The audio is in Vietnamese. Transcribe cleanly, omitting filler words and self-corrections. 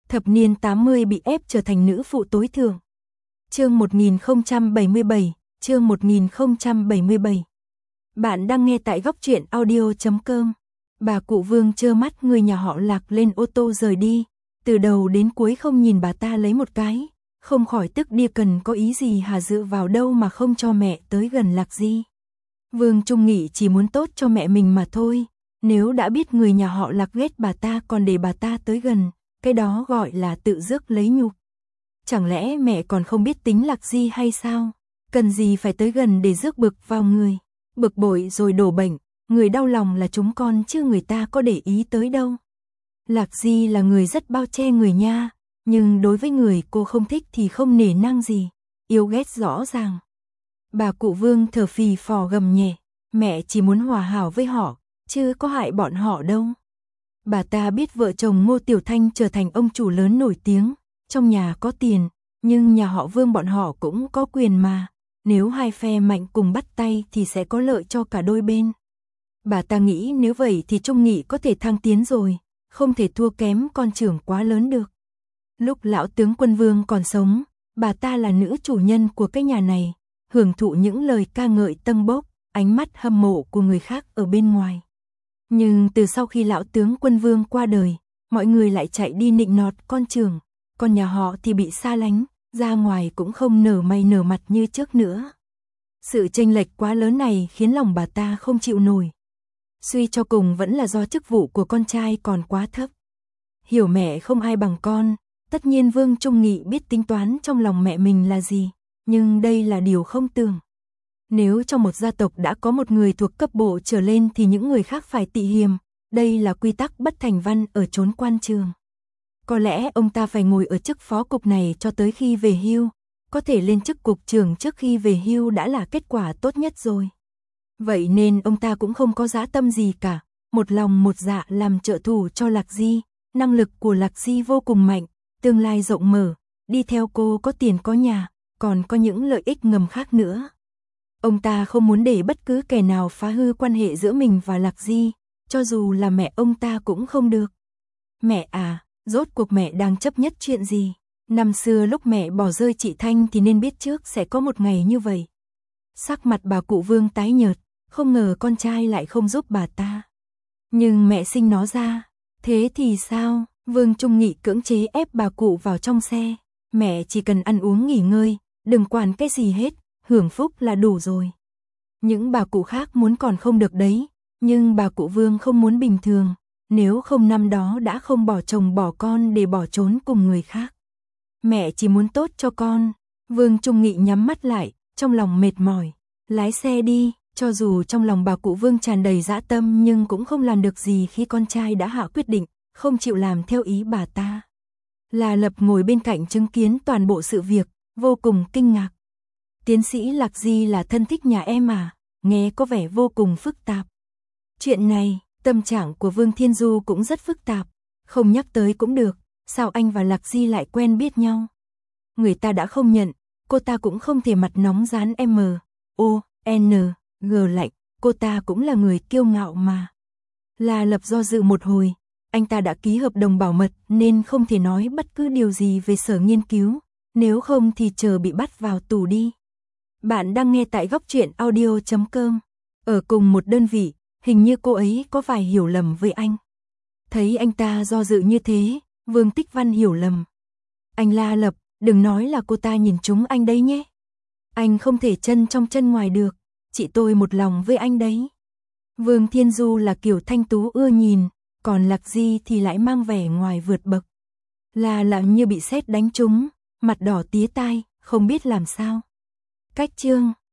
Thập niên 80 bị ép trở thành nữ phụ tối thượng. Chương 1077, chương 1077. Bạn đang nghe tại góc truyện audio.com. Bà cụ Vương trơ mắt người nhà họ Lạc lên ô tô rời đi, từ đầu đến cuối không nhìn bà ta lấy một cái, không khỏi tức điên. Cần có ý gì hả, dựa vào đâu mà không cho mẹ tới gần Lạc Di. Vương Trung Nghị chỉ muốn tốt cho mẹ mình mà thôi, nếu đã biết người nhà họ Lạc ghét bà ta còn để bà ta tới gần, cái đó gọi là tự rước lấy nhục. Chẳng lẽ mẹ còn không biết tính Lạc Di hay sao? Cần gì phải tới gần để rước bực vào người? Bực bội rồi đổ bệnh, người đau lòng là chúng con chứ người ta có để ý tới đâu. Lạc Di là người rất bao che người nha, nhưng đối với người cô không thích thì không nể nang gì, yêu ghét rõ ràng. Bà cụ Vương thở phì phò gầm nhẹ, mẹ chỉ muốn hòa hảo với họ, chứ có hại bọn họ đâu. Bà ta biết vợ chồng Ngô Tiểu Thanh trở thành ông chủ lớn nổi tiếng, trong nhà có tiền, nhưng nhà họ Vương bọn họ cũng có quyền mà, nếu hai phe mạnh cùng bắt tay thì sẽ có lợi cho cả đôi bên. Bà ta nghĩ nếu vậy thì Trung Nghị có thể thăng tiến rồi, không thể thua kém con trưởng quá lớn được. Lúc lão tướng quân Vương còn sống, bà ta là nữ chủ nhân của cái nhà này, hưởng thụ những lời ca ngợi tâng bốc, ánh mắt hâm mộ của người khác ở bên ngoài. Nhưng từ sau khi lão tướng quân Vương qua đời, mọi người lại chạy đi nịnh nọt con trưởng, còn nhà họ thì bị xa lánh, ra ngoài cũng không nở mày nở mặt như trước nữa. Sự chênh lệch quá lớn này khiến lòng bà ta không chịu nổi. Suy cho cùng vẫn là do chức vụ của con trai còn quá thấp. Hiểu mẹ không ai bằng con, tất nhiên Vương Trung Nghị biết tính toán trong lòng mẹ mình là gì, nhưng đây là điều không tưởng. Nếu trong một gia tộc đã có một người thuộc cấp bộ trở lên thì những người khác phải tị hiềm, đây là quy tắc bất thành văn ở chốn quan trường. Có lẽ ông ta phải ngồi ở chức phó cục này cho tới khi về hưu, có thể lên chức cục trưởng trước khi về hưu đã là kết quả tốt nhất rồi. Vậy nên ông ta cũng không có dã tâm gì cả, một lòng một dạ làm trợ thủ cho Lạc Di, năng lực của Lạc Di vô cùng mạnh, tương lai rộng mở, đi theo cô có tiền có nhà, còn có những lợi ích ngầm khác nữa. Ông ta không muốn để bất cứ kẻ nào phá hư quan hệ giữa mình và Lạc Di, cho dù là mẹ ông ta cũng không được. Mẹ à, rốt cuộc mẹ đang chấp nhất chuyện gì? Năm xưa lúc mẹ bỏ rơi chị Thanh thì nên biết trước sẽ có một ngày như vậy. Sắc mặt bà cụ Vương tái nhợt, không ngờ con trai lại không giúp bà ta. Nhưng mẹ sinh nó ra, thế thì sao? Vương Trung Nghị cưỡng chế ép bà cụ vào trong xe. Mẹ chỉ cần ăn uống nghỉ ngơi, đừng quản cái gì hết, hưởng phúc là đủ rồi. Những bà cụ khác muốn còn không được đấy, nhưng bà cụ Vương không muốn bình thường, nếu không năm đó đã không bỏ chồng bỏ con để bỏ trốn cùng người khác. Mẹ chỉ muốn tốt cho con. Vương Trung Nghị nhắm mắt lại, trong lòng mệt mỏi, lái xe đi. Cho dù trong lòng bà cụ Vương tràn đầy dã tâm nhưng cũng không làm được gì khi con trai đã hạ quyết định, không chịu làm theo ý bà ta. La Lập ngồi bên cạnh chứng kiến toàn bộ sự việc, vô cùng kinh ngạc. Tiến sĩ Lạc Di là thân thích nhà em à, nghe có vẻ vô cùng phức tạp. Chuyện này, tâm trạng của Vương Thiên Du cũng rất phức tạp, không nhắc tới cũng được, sao anh và Lạc Di lại quen biết nhau. Người ta đã không nhận, cô ta cũng không thể mặt nóng dán M.O.N.G lạnh, cô ta cũng là người kiêu ngạo mà. La Lập do dự một hồi, anh ta đã ký hợp đồng bảo mật nên không thể nói bất cứ điều gì về sở nghiên cứu, nếu không thì chờ bị bắt vào tù đi. Bạn đang nghe tại góc truyện audio.com. Ở cùng một đơn vị, hình như cô ấy có vài hiểu lầm với anh. Thấy anh ta do dự như thế, Vương Tích Văn hiểu lầm. Anh La Lập, đừng nói là cô ta nhìn trúng anh đấy nhé. Anh không thể chân trong chân ngoài được, chị tôi một lòng với anh đấy. Vương Thiên Du là kiểu thanh tú ưa nhìn, còn Lạc Di thì lại mang vẻ ngoài vượt bậc. La Lập như bị sét đánh trúng, mặt đỏ tía tai, không biết làm sao. Cách chương